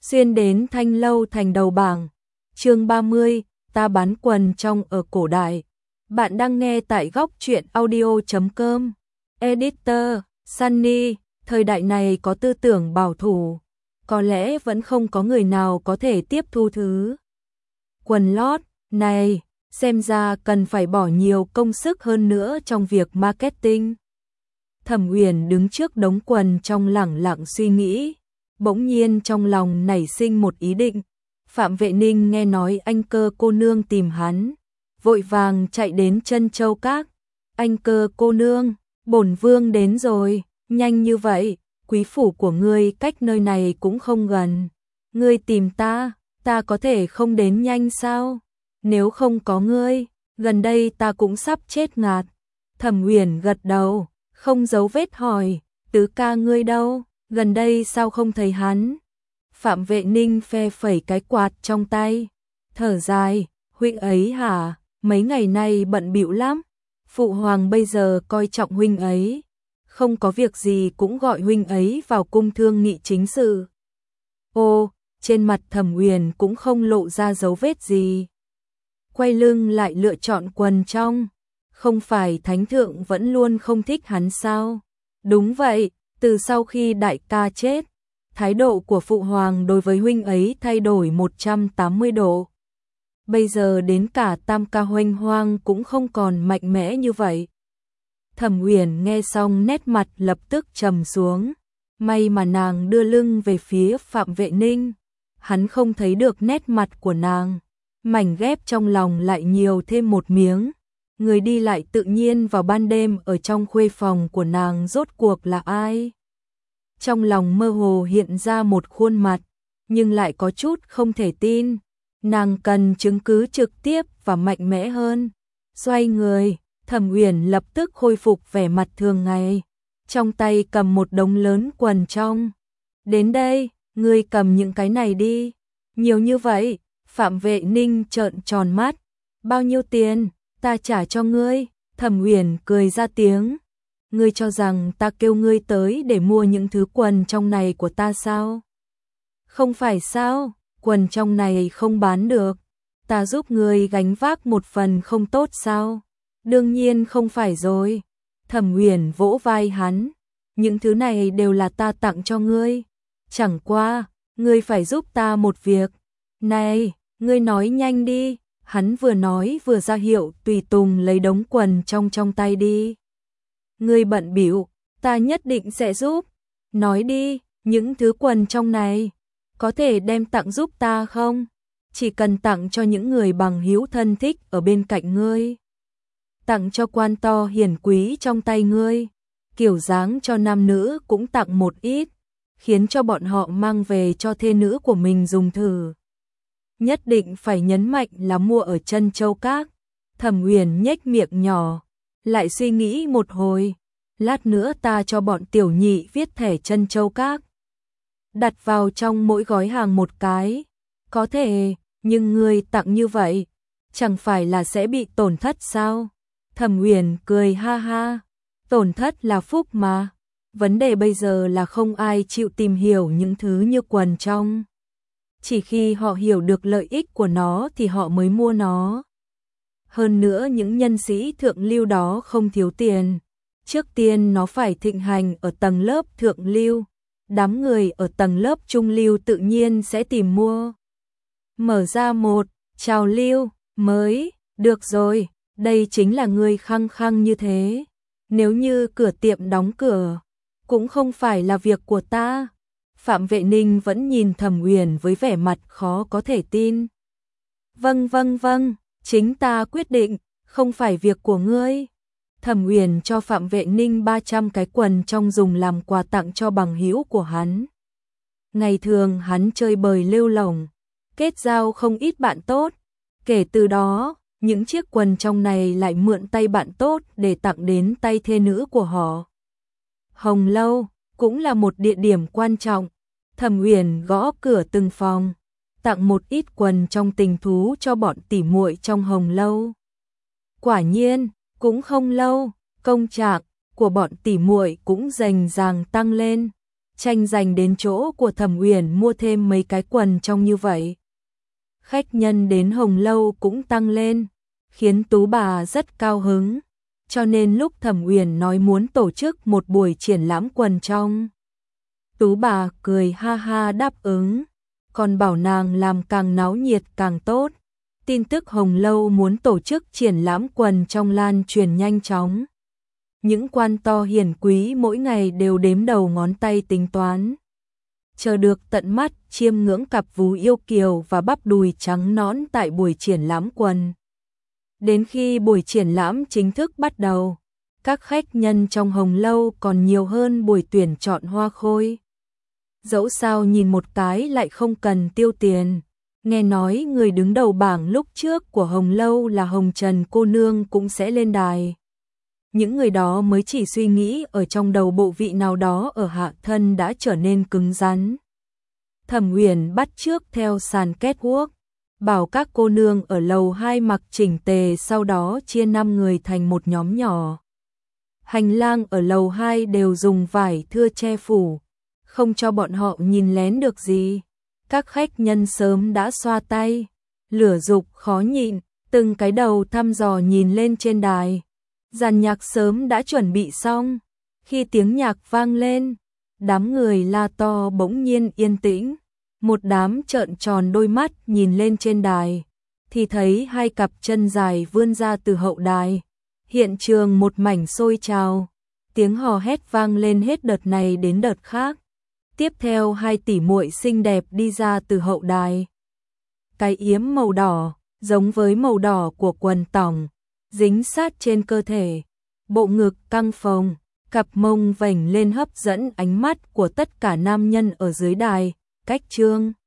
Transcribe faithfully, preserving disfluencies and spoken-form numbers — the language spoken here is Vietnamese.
xuyên đến Thanh Lâu thành đầu bảng. Chương ba mươi, ta bán quần trong ở cổ đại. Bạn đang nghe tại góc truyện audio chấm com. Editor, Sunny, thời đại này có tư tưởng bảo thủ, có lẽ vẫn không có người nào có thể tiếp thu thứ quần lót này, xem ra cần phải bỏ nhiều công sức hơn nữa trong việc marketing. Thẩm Uyển đứng trước đống quần trong lẳng lặng suy nghĩ, bỗng nhiên trong lòng nảy sinh một ý định. Phạm Vệ Ninh nghe nói Anh Cơ cô nương tìm hắn, vội vàng chạy đến Trân Châu Các. Anh Cơ cô nương, bổn vương đến rồi. Nhanh như vậy, quý phủ của ngươi cách nơi này cũng không gần. Ngươi tìm ta, ta có thể không đến nhanh sao? Nếu không có ngươi, gần đây ta cũng sắp chết ngạt. Thẩm Uyển gật đầu, không giấu vết hỏi, tứ ca ngươi đâu, gần đây sao không thấy hắn? Phạm Vệ Ninh phe phẩy cái quạt trong tay, thở dài, huynh ấy hả, mấy ngày nay bận bịu lắm. Phụ hoàng bây giờ coi trọng huynh ấy, không có việc gì cũng gọi huynh ấy vào cung thương nghị chính sự. Ô, trên mặt Thẩm Uyển cũng không lộ ra dấu vết gì. Quay lưng lại lựa chọn quần trong, không phải thánh thượng vẫn luôn không thích hắn sao? Đúng vậy, từ sau khi đại ca chết, thái độ của phụ hoàng đối với huynh ấy thay đổi một trăm tám mươi độ. Bây giờ đến cả tam ca huênh hoang cũng không còn mạnh mẽ như vậy. Thẩm Uyển nghe xong nét mặt lập tức trầm xuống, may mà nàng đưa lưng về phía Phạm Vệ Ninh, hắn không thấy được nét mặt của nàng, mảnh ghép trong lòng lại nhiều thêm một miếng. Người đi lại tự nhiên vào ban đêm ở trong khuê phòng của nàng rốt cuộc là ai? Trong lòng mơ hồ hiện ra một khuôn mặt, nhưng lại có chút không thể tin. Nàng cần chứng cứ trực tiếp và mạnh mẽ hơn. Xoay người, Thẩm Uyển lập tức khôi phục vẻ mặt thường ngày, trong tay cầm một đống lớn quần trong. Đến đây, ngươi cầm những cái này đi. Nhiều như vậy, Phạm Vệ Ninh trợn tròn mắt. Bao nhiêu tiền, ta trả cho ngươi. Thẩm Uyển cười ra tiếng. Ngươi cho rằng ta kêu ngươi tới để mua những thứ quần trong này của ta sao? Không phải sao, quần trong này không bán được. Ta giúp ngươi gánh vác một phần không tốt sao? Đương nhiên không phải rồi. Thẩm Uyển vỗ vai hắn. Những thứ này đều là ta tặng cho ngươi. Chẳng qua, ngươi phải giúp ta một việc. Này, ngươi nói nhanh đi. Hắn vừa nói vừa ra hiệu tùy tùng lấy đống quần trong trong tay đi. Ngươi bận bịu, ta nhất định sẽ giúp. Nói đi, những thứ quần trong này, có thể đem tặng giúp ta không? Chỉ cần tặng cho những người bằng hữu thân thích ở bên cạnh ngươi. Tặng cho quan to hiển quý trong tay ngươi. Kiểu dáng cho nam nữ cũng tặng một ít, khiến cho bọn họ mang về cho thê nữ của mình dùng thử. Nhất định phải nhấn mạnh là mua ở Trân Châu Các. Thẩm Uyển nhếch miệng nhỏ, lại suy nghĩ một hồi. Lát nữa ta cho bọn tiểu nhị viết thẻ Trân Châu Các, đặt vào trong mỗi gói hàng một cái. Có thể, nhưng ngươi tặng như vậy, chẳng phải là sẽ bị tổn thất sao? Thẩm Uyển cười ha ha. Tổn thất là phúc mà. Vấn đề bây giờ là không ai chịu tìm hiểu những thứ như quần trong. Chỉ khi họ hiểu được lợi ích của nó thì họ mới mua nó. Hơn nữa những nhân sĩ thượng lưu đó không thiếu tiền. Trước tiên nó phải thịnh hành ở tầng lớp thượng lưu. Đám người ở tầng lớp trung lưu tự nhiên sẽ tìm mua. Mở ra một trào lưu mới. Được rồi, đây chính là ngươi khăng khăng như thế. Nếu như cửa tiệm đóng cửa, cũng không phải là việc của ta. Phạm Vệ Ninh vẫn nhìn Thẩm Uyển với vẻ mặt khó có thể tin. Vâng vâng vâng, chính ta quyết định, không phải việc của ngươi. Thẩm Uyển cho Phạm Vệ Ninh ba trăm cái quần trong dùng làm quà tặng cho bằng hữu của hắn. Ngày thường hắn chơi bời lêu lổng, kết giao không ít bạn tốt. Kể từ đó, những chiếc quần trong này lại mượn tay bạn tốt để tặng đến tay thê nữ của họ. Hồng Lâu cũng là một địa điểm quan trọng. Thẩm Uyển gõ cửa từng phòng, tặng một ít quần trong tình thú cho bọn tỉ muội trong Hồng Lâu. Quả nhiên, cũng không lâu, công trạng của bọn tỉ muội cũng rành ràng tăng lên. tranh giành đến chỗ của Thẩm Uyển mua thêm mấy cái quần trong như vậy. Khách nhân đến Hồng Lâu cũng tăng lên, khiến Tú bà rất cao hứng. Cho nên lúc Thẩm Uyển nói muốn tổ chức một buổi triển lãm quần trong, Tú bà cười ha ha đáp ứng, còn bảo nàng làm càng náo nhiệt càng tốt. Tin tức Hồng Lâu muốn tổ chức triển lãm quần trong lan truyền nhanh chóng. Những quan to hiển quý mỗi ngày đều đếm đầu ngón tay tính toán, chờ được tận mắt chiêm ngưỡng cặp vú yêu kiều và bắp đùi trắng nõn tại buổi triển lãm quần. Đến khi buổi triển lãm chính thức bắt đầu, các khách nhân trong Hồng Lâu còn nhiều hơn buổi tuyển chọn hoa khôi. Dẫu sao nhìn một cái lại không cần tiêu tiền. Nghe nói người đứng đầu bảng lúc trước của Hồng Lâu là Hồng Trần cô nương cũng sẽ lên đài. Những người đó mới chỉ suy nghĩ ở trong đầu bộ vị nào đó ở hạ thân đã trở nên cứng rắn. Thẩm Uyển bắt chước theo sàn catwalk, bảo các cô nương ở lầu hai mặc chỉnh tề, sau đó chia năm người thành một nhóm nhỏ. Hành lang ở lầu hai đều dùng vải thưa che phủ, không cho bọn họ nhìn lén được gì. Các khách nhân sớm đã xoa tay, lửa dục khó nhịn, từng cái đầu thăm dò nhìn lên trên đài. Dàn nhạc sớm đã chuẩn bị xong, khi tiếng nhạc vang lên, đám người la to bỗng nhiên yên tĩnh. Một đám trợn tròn đôi mắt nhìn lên trên đài, thì thấy hai cặp chân dài vươn ra từ hậu đài. Hiện trường một mảnh sôi trào, tiếng hò hét vang lên hết đợt này đến đợt khác. Tiếp theo hai tỷ muội xinh đẹp đi ra từ hậu đài. Cái yếm màu đỏ, giống với màu đỏ của quần tỏng, dính sát trên cơ thể, bộ ngực căng phồng, cặp mông vểnh lên hấp dẫn ánh mắt của tất cả nam nhân ở dưới đài. Cách Trương